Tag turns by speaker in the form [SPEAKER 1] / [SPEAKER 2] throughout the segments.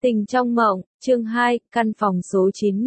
[SPEAKER 1] Tình trong mộng, chương 2, căn phòng số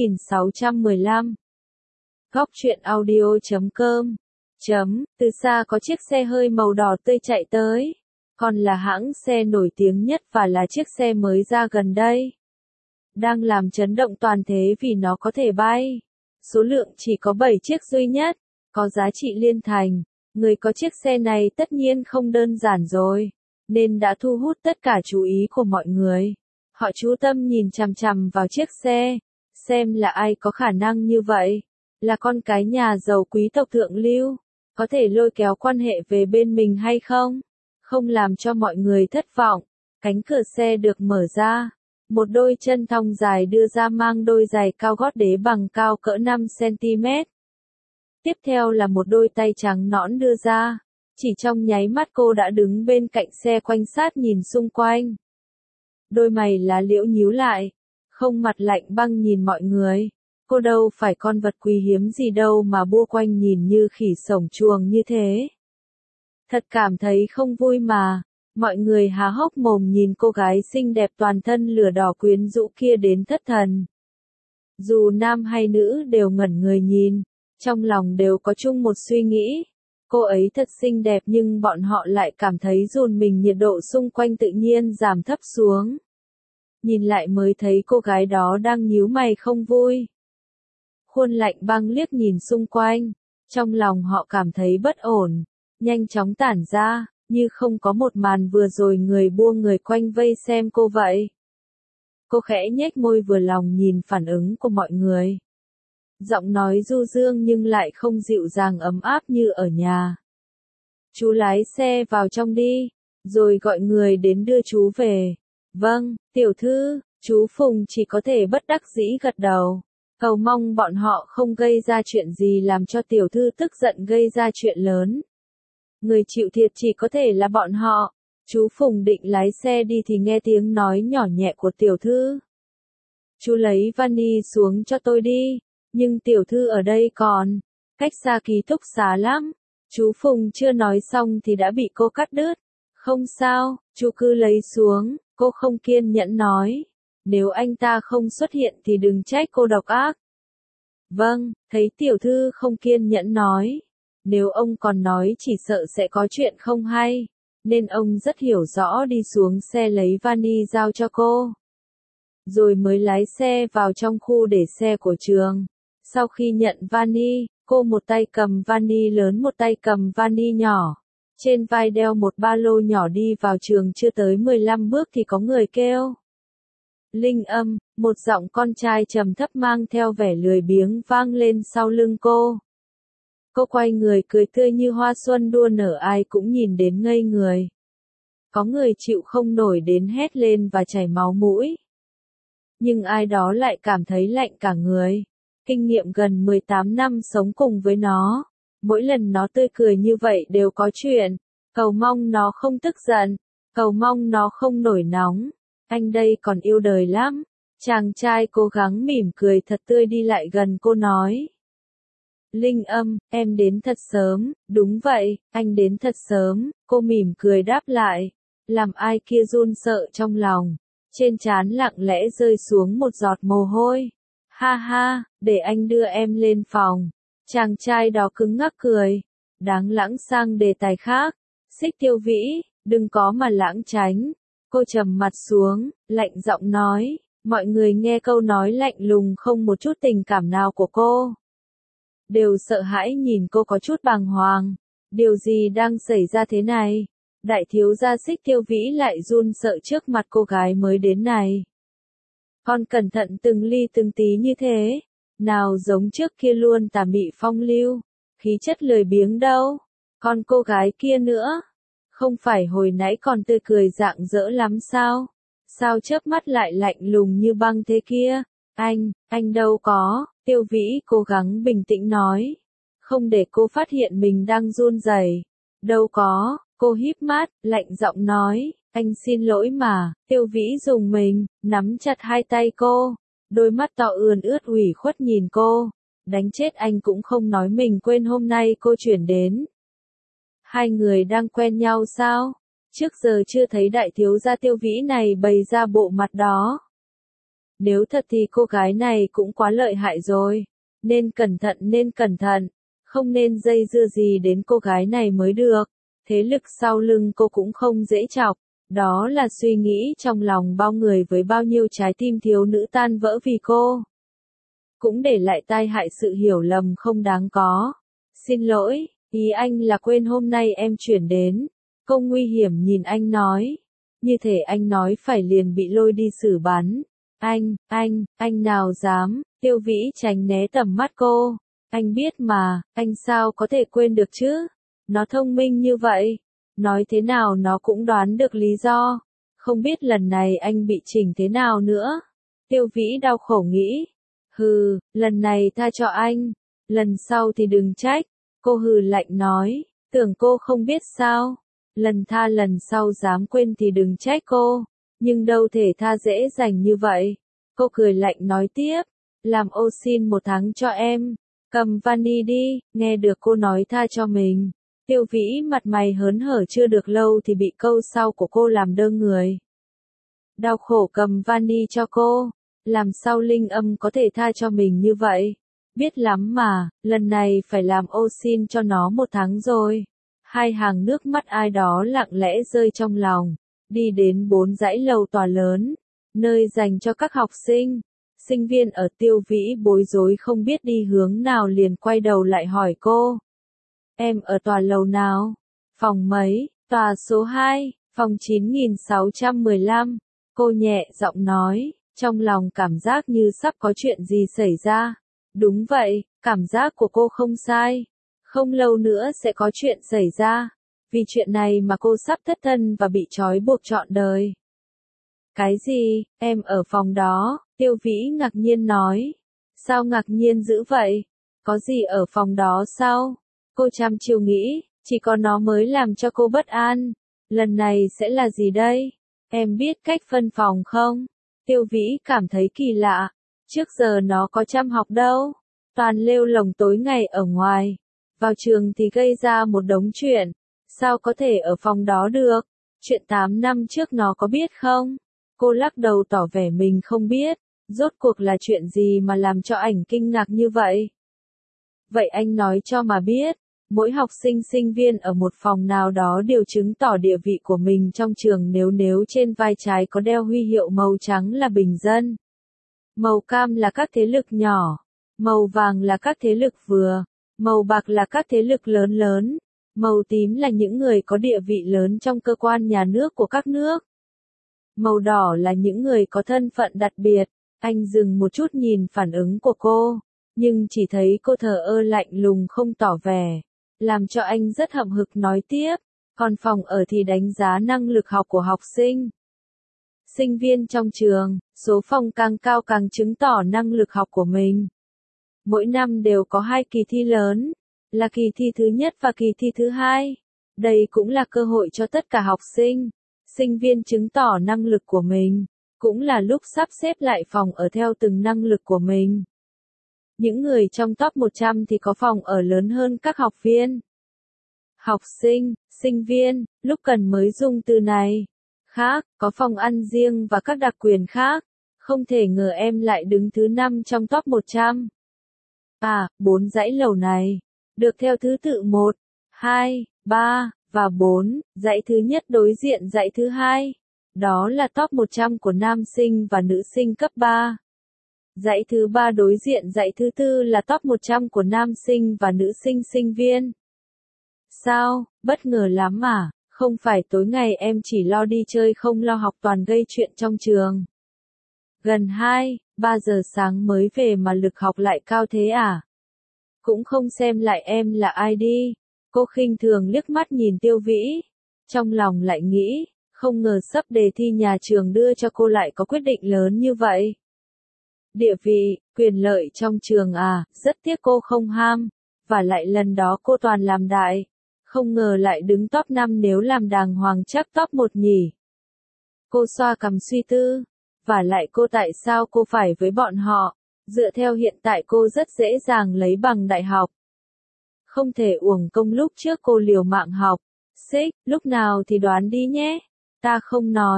[SPEAKER 1] 9615. Góc truyện audio.com. Từ xa có chiếc xe hơi màu đỏ tươi chạy tới. Còn là hãng xe nổi tiếng nhất và là chiếc xe mới ra gần đây. Đang làm chấn động toàn thế vì nó có thể bay. Số lượng chỉ có 7 chiếc duy nhất, có giá trị liên thành. Người có chiếc xe này tất nhiên không đơn giản rồi, nên đã thu hút tất cả chú ý của mọi người. Họ chú tâm nhìn chằm chằm vào chiếc xe, xem là ai có khả năng như vậy. Là con cái nhà giàu quý tộc thượng lưu, có thể lôi kéo quan hệ về bên mình hay không? Không làm cho mọi người thất vọng, cánh cửa xe được mở ra. Một đôi chân thon dài đưa ra mang đôi giày cao gót đế bằng cao cỡ 5 cm. Tiếp theo là một đôi tay trắng nõn đưa ra. Chỉ trong nháy mắt cô đã đứng bên cạnh xe quanh sát nhìn xung quanh. Đôi mày lá liễu nhíu lại, không mặt lạnh băng nhìn mọi người. Cô đâu phải con vật quý hiếm gì đâu mà bua quanh nhìn như khỉ sổng chuồng như thế. Thật cảm thấy không vui mà. Mọi người há hốc mồm nhìn cô gái xinh đẹp toàn thân lửa đỏ quyến rũ kia đến thất thần. Dù nam hay nữ đều ngẩn người nhìn, trong lòng đều có chung một suy nghĩ. Cô ấy thật xinh đẹp nhưng bọn họ lại cảm thấy run mình, nhiệt độ xung quanh tự nhiên giảm thấp xuống. Nhìn lại mới thấy cô gái đó đang nhíu mày không vui. Khuôn lạnh băng liếc nhìn xung quanh, trong lòng họ cảm thấy bất ổn, nhanh chóng tản ra, như không có một màn vừa rồi người buông người quanh vây xem cô vậy. Cô khẽ nhếch môi vừa lòng nhìn phản ứng của mọi người. Giọng nói du dương nhưng lại không dịu dàng ấm áp như ở nhà. Chú lái xe vào trong đi, rồi gọi người đến đưa chú về. Vâng, tiểu thư, chú Phùng chỉ có thể bất đắc dĩ gật đầu. Cầu mong bọn họ không gây ra chuyện gì làm cho tiểu thư tức giận gây ra chuyện lớn. Người chịu thiệt chỉ có thể là bọn họ. Chú Phùng định lái xe đi thì nghe tiếng nói nhỏ nhẹ của tiểu thư. Chú lấy vani xuống cho tôi đi. Nhưng tiểu thư ở đây còn, cách xa ký túc xá lắm. Chú Phùng chưa nói xong thì đã bị cô cắt đứt. Không sao, chú cứ lấy xuống, cô không kiên nhẫn nói. Nếu anh ta không xuất hiện thì đừng trách cô độc ác. Vâng, thấy tiểu thư không kiên nhẫn nói. Nếu ông còn nói chỉ sợ sẽ có chuyện không hay. Nên ông rất hiểu rõ đi xuống xe lấy vani giao cho cô. Rồi mới lái xe vào trong khu để xe của trường. Sau khi nhận vani, cô một tay cầm vani lớn một tay cầm vani nhỏ. Trên vai đeo một ba lô nhỏ đi vào trường chưa tới 15 bước thì có người kêu. Linh Âm, một giọng con trai trầm thấp mang theo vẻ lười biếng vang lên sau lưng cô. Cô quay người cười tươi như hoa xuân đua nở, ai cũng nhìn đến ngây người. Có người chịu không nổi đến hét lên và chảy máu mũi. Nhưng ai đó lại cảm thấy lạnh cả người. Kinh nghiệm gần 18 năm sống cùng với nó. Mỗi lần nó tươi cười như vậy đều có chuyện. Cầu mong nó không tức giận. Cầu mong nó không nổi nóng. Anh đây còn yêu đời lắm. Chàng trai cố gắng mỉm cười thật tươi đi lại gần cô nói. Linh Âm, em đến thật sớm. Đúng vậy, anh đến thật sớm. Cô mỉm cười đáp lại. Làm ai kia run sợ trong lòng. Trên trán lặng lẽ rơi xuống một giọt mồ hôi. Ha ha, để anh đưa em lên phòng. Chàng trai đó cứng ngắc cười. Đáng lãng sang đề tài khác. Xích Tiêu Vĩ, đừng có mà lãng tránh. Cô trầm mặt xuống, lạnh giọng nói. Mọi người nghe câu nói lạnh lùng không một chút tình cảm nào của cô. Đều sợ hãi nhìn cô có chút bàng hoàng. Điều gì đang xảy ra thế này? Đại thiếu gia Xích Tiêu Vĩ lại run sợ trước mặt cô gái mới đến này. Con cẩn thận từng ly từng tí như thế. Nào giống trước kia luôn tà mị phong lưu. Khí chất lười biếng đâu. Còn cô gái kia nữa. Không phải hồi nãy còn tươi cười rạng rỡ lắm sao? Sao chớp mắt lại lạnh lùng như băng thế kia? Anh đâu có. Tiêu Vĩ cố gắng bình tĩnh nói. Không để cô phát hiện mình đang run rẩy. Đâu có. Cô híp mắt, lạnh giọng nói. Anh xin lỗi mà. Tiêu Vĩ dùng mình, nắm chặt hai tay cô. Đôi mắt to ươn ướt ủy khuất nhìn cô. Đánh chết anh cũng không nói mình quên hôm nay cô chuyển đến. Hai người đang quen nhau sao? Trước giờ chưa thấy đại thiếu gia Tiêu Vĩ này bày ra bộ mặt đó. Nếu thật thì cô gái này cũng quá lợi hại rồi. Nên cẩn thận. Không nên dây dưa gì đến cô gái này mới được. Thế lực sau lưng cô cũng không dễ chọc. Đó là suy nghĩ trong lòng bao người với bao nhiêu trái tim thiếu nữ tan vỡ vì cô. Cũng để lại tai hại sự hiểu lầm không đáng có. Xin lỗi, ý anh là quên hôm nay em chuyển đến. Cô nguy hiểm nhìn anh nói. Như thể anh nói phải liền bị lôi đi xử bắn. Anh nào dám, Tiêu Vĩ tránh né tầm mắt cô. Anh biết mà, anh sao có thể quên được chứ? Nó thông minh như vậy. Nói thế nào nó cũng đoán được lý do. Không biết lần này anh bị chỉnh thế nào nữa. Tiêu Vĩ đau khổ nghĩ. Hừ, lần này tha cho anh. Lần sau thì đừng trách. Cô hừ lạnh nói. Tưởng cô không biết sao. Lần sau dám quên thì đừng trách cô. Nhưng đâu thể tha dễ dàng như vậy. Cô cười lạnh nói tiếp. Làm ô xin 1 tháng cho em. Cầm vani đi. Nghe được cô nói tha cho mình. Tiêu Vĩ mặt mày hớn hở chưa được lâu thì bị câu sau của cô làm đơ người. Đau khổ cầm vani cho cô. Làm sao Linh Âm có thể tha cho mình như vậy? Biết lắm mà, lần này phải làm ô xin cho nó 1 tháng rồi. 2 hàng nước mắt ai đó lặng lẽ rơi trong lòng. Đi đến 4 dãy lầu tòa lớn, nơi dành cho các học sinh. Sinh viên ở Tiêu Vĩ bối rối không biết đi hướng nào liền quay đầu lại hỏi cô. Em ở tòa lầu nào? Phòng mấy? Tòa số 2, phòng 9615. Cô nhẹ giọng nói, trong lòng cảm giác như sắp có chuyện gì xảy ra. Đúng vậy, cảm giác của cô không sai. Không lâu nữa sẽ có chuyện xảy ra. Vì chuyện này mà cô sắp thất thân và bị trói buộc trọn đời. Cái gì? Em ở phòng đó? Tiêu Vĩ ngạc nhiên nói. Sao ngạc nhiên dữ vậy? Có gì ở phòng đó sao? Cô chăm chiêu nghĩ, chỉ có nó mới làm cho cô bất an. Lần này sẽ là gì đây? Em biết cách phân phòng không? Tiêu Vĩ cảm thấy kỳ lạ. Trước giờ nó có chăm học đâu. Toàn lêu lồng tối ngày ở ngoài. Vào trường thì gây ra một đống chuyện. Sao có thể ở phòng đó được? Chuyện 8 năm trước nó có biết không? Cô lắc đầu tỏ vẻ mình không biết. Rốt cuộc là chuyện gì mà làm cho ảnh kinh ngạc như vậy? Vậy anh nói cho mà biết. Mỗi học sinh sinh viên ở một phòng nào đó đều chứng tỏ địa vị của mình trong trường nếu trên vai trái có đeo huy hiệu màu trắng là bình dân. Màu cam là các thế lực nhỏ. Màu vàng là các thế lực vừa. Màu bạc là các thế lực lớn lớn. Màu tím là những người có địa vị lớn trong cơ quan nhà nước của các nước. Màu đỏ là những người có thân phận đặc biệt. Anh dừng một chút nhìn phản ứng của cô. Nhưng chỉ thấy cô thờ ơ lạnh lùng không tỏ vẻ. Làm cho anh rất hậm hực nói tiếp. Còn phòng ở thì đánh giá năng lực học của học sinh. Sinh viên trong trường, số phòng càng cao càng chứng tỏ năng lực học của mình. Mỗi năm đều có 2 kỳ thi lớn, là kỳ thi thứ nhất và kỳ thi thứ hai. Đây cũng là cơ hội cho tất cả học sinh, sinh viên chứng tỏ năng lực của mình, cũng là lúc sắp xếp lại phòng ở theo từng năng lực của mình. Những người trong top 100 thì có phòng ở lớn hơn các học viên. Học sinh, sinh viên, lúc cần mới dùng từ này. Khác, có phòng ăn riêng và các đặc quyền khác. Không thể ngờ em lại đứng thứ 5 trong top 100. 4 dãy lầu này, được theo thứ tự 1, 2, 3, và 4, dãy thứ nhất đối diện dãy thứ hai. Đó là top 100 của nam sinh và nữ sinh cấp 3. Dãy thứ 3 đối diện dãy thứ tư là top 100 của nam sinh và nữ sinh sinh viên. Sao, bất ngờ lắm à, không phải tối ngày em chỉ lo đi chơi không lo học toàn gây chuyện trong trường. Gần 2-3 giờ sáng mới về mà lực học lại cao thế à? Cũng không xem lại em là ai đi. Cô khinh thường liếc mắt nhìn Tiêu Vĩ. Trong lòng lại nghĩ, không ngờ sắp đề thi nhà trường đưa cho cô lại có quyết định lớn như vậy. Địa vị, quyền lợi trong trường à, rất tiếc cô không ham. Và lại lần đó cô toàn làm đại. Không ngờ lại đứng top 5 nếu làm đàng hoàng chắc top 1 nhỉ. Cô xoa cằm suy tư. Và lại cô tại sao cô phải với bọn họ? Dựa theo hiện tại cô rất dễ dàng lấy bằng đại học. Không thể uổng công lúc trước cô liều mạng học. Xích, lúc nào thì đoán đi nhé. Ta không nói.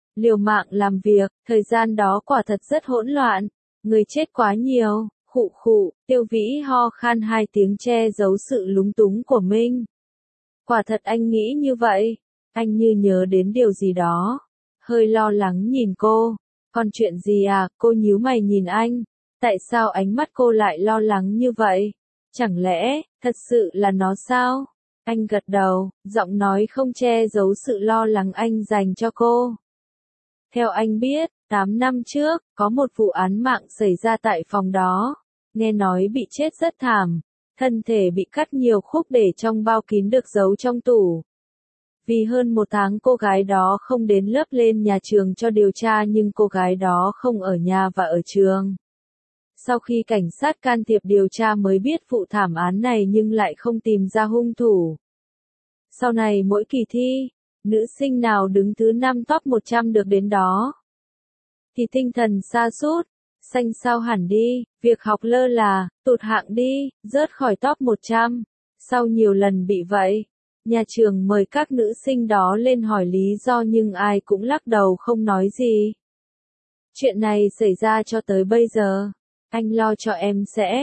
[SPEAKER 1] liều mạng làm việc, thời gian đó quả thật rất hỗn loạn, người chết quá nhiều, khụ khụ, Tiêu Vĩ ho khan hai tiếng che giấu sự lúng túng của mình. Quả thật anh nghĩ như vậy, anh như nhớ đến điều gì đó, hơi lo lắng nhìn cô, còn chuyện gì à, cô nhíu mày nhìn anh, tại sao ánh mắt cô lại lo lắng như vậy, chẳng lẽ, thật sự là nó sao? Anh gật đầu, giọng nói không che giấu sự lo lắng anh dành cho cô. Theo anh biết, 8 năm trước, có một vụ án mạng xảy ra tại phòng đó. Nghe nói bị chết rất thảm, thân thể bị cắt nhiều khúc để trong bao kín được giấu trong tủ. Vì hơn 1 tháng cô gái đó không đến lớp lên nhà trường cho điều tra nhưng cô gái đó không ở nhà và ở trường. Sau khi cảnh sát can thiệp điều tra mới biết vụ thảm án này nhưng lại không tìm ra hung thủ. Sau này mỗi kỳ thi, nữ sinh nào đứng thứ 5 top 100 được đến đó, thì tinh thần sa sút, xanh xao hẳn đi, việc học lơ là, tụt hạng đi, rớt khỏi top 100. Sau nhiều lần bị vậy, nhà trường mời các nữ sinh đó lên hỏi lý do nhưng ai cũng lắc đầu không nói gì. Chuyện này xảy ra cho tới bây giờ, anh lo cho em sẽ,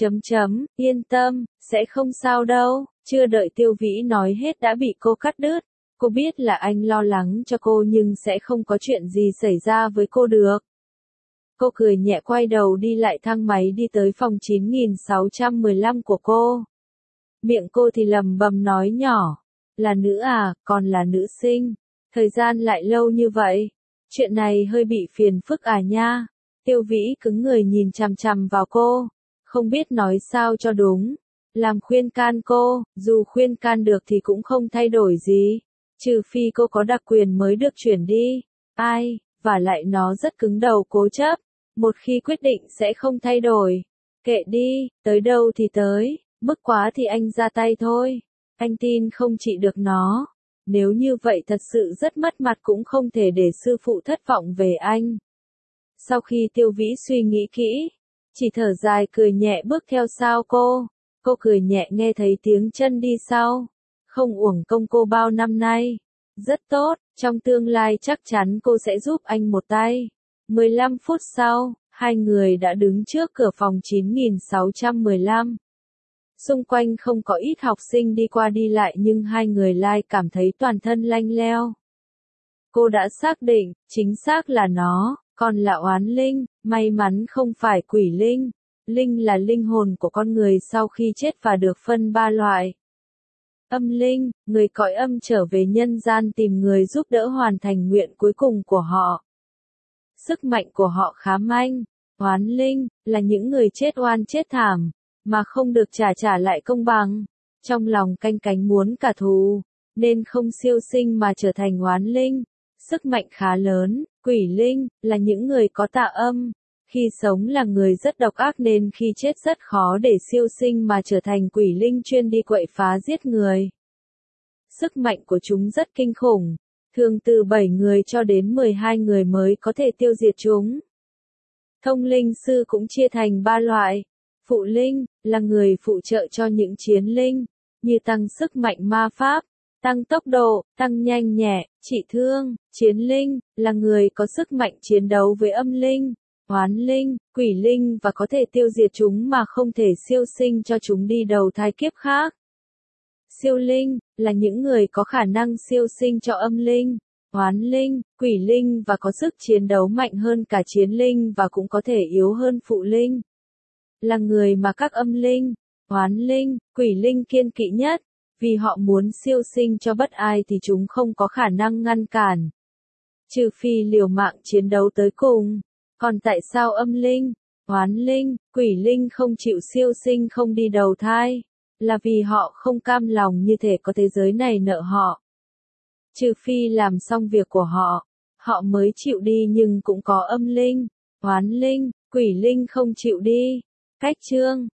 [SPEAKER 1] yên tâm, sẽ không sao đâu, chưa đợi Tiêu Vĩ nói hết đã bị cô cắt đứt. Cô biết là anh lo lắng cho cô nhưng sẽ không có chuyện gì xảy ra với cô được. Cô cười nhẹ quay đầu đi lại thang máy đi tới phòng 9615 của cô. Miệng cô thì lầm bầm nói nhỏ, là nữ à, còn là nữ sinh, thời gian lại lâu như vậy, chuyện này hơi bị phiền phức à nha. Tiêu Vĩ cứng người nhìn chằm chằm vào cô, không biết nói sao cho đúng, làm khuyên can cô, dù khuyên can được thì cũng không thay đổi gì. Trừ phi cô có đặc quyền mới được chuyển đi. Ai, và lại nó rất cứng đầu cố chấp. Một khi quyết định sẽ không thay đổi. Kệ đi, tới đâu thì tới, bức quá thì anh ra tay thôi. Anh tin không trị được nó. Nếu như vậy thật sự rất mất mặt cũng không thể để sư phụ thất vọng về anh. Sau khi Tiêu Vĩ suy nghĩ kỹ, chỉ thở dài cười nhẹ bước theo sau cô. Cô cười nhẹ nghe thấy tiếng chân đi sau. Không uổng công cô bao năm nay. Rất tốt, trong tương lai chắc chắn cô sẽ giúp anh một tay. 15 phút sau, hai người đã đứng trước cửa phòng 9615. Xung quanh không có ít học sinh đi qua đi lại nhưng hai người lại cảm thấy toàn thân lanh leo. Cô đã xác định, chính xác là nó, còn là oán linh, may mắn không phải quỷ linh. Linh là linh hồn của con người sau khi chết và được phân 3 loại. Âm linh, người cõi âm trở về nhân gian tìm người giúp đỡ hoàn thành nguyện cuối cùng của họ. Sức mạnh của họ khá manh. Oán linh, là những người chết oan chết thảm, mà không được trả lại công bằng. Trong lòng canh cánh muốn cả thù, nên không siêu sinh mà trở thành oán linh. Sức mạnh khá lớn. Quỷ linh, là những người có tà âm. Khi sống là người rất độc ác nên khi chết rất khó để siêu sinh mà trở thành quỷ linh chuyên đi quậy phá giết người. Sức mạnh của chúng rất kinh khủng, thường từ 7 người cho đến 12 người mới có thể tiêu diệt chúng. Thông linh sư cũng chia thành 3 loại. Phụ linh, là người phụ trợ cho những chiến linh, như tăng sức mạnh ma pháp, tăng tốc độ, tăng nhanh nhẹ, trị thương. Chiến linh, là người có sức mạnh chiến đấu với âm linh, oán linh, quỷ linh và có thể tiêu diệt chúng mà không thể siêu sinh cho chúng đi đầu thai kiếp khác. Siêu linh, là những người có khả năng siêu sinh cho âm linh, oán linh, quỷ linh và có sức chiến đấu mạnh hơn cả chiến linh và cũng có thể yếu hơn phụ linh. Là người mà các âm linh, oán linh, quỷ linh kiêng kỵ nhất, vì họ muốn siêu sinh cho bất ai thì chúng không có khả năng ngăn cản. Trừ phi liều mạng chiến đấu tới cùng. Còn tại sao âm linh, oán linh, quỷ linh không chịu siêu sinh không đi đầu thai? Là vì họ không cam lòng như thể có thế giới này nợ họ. Trừ phi làm xong việc của họ mới chịu đi nhưng cũng có âm linh, oán linh, quỷ linh không chịu đi. Cách chương